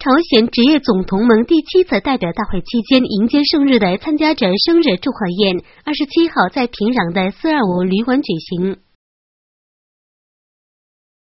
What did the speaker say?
朝鲜职业总同盟第7次代表大会期间迎接生日的参加者生日祝贺宴，27号在平壤的425旅馆举行。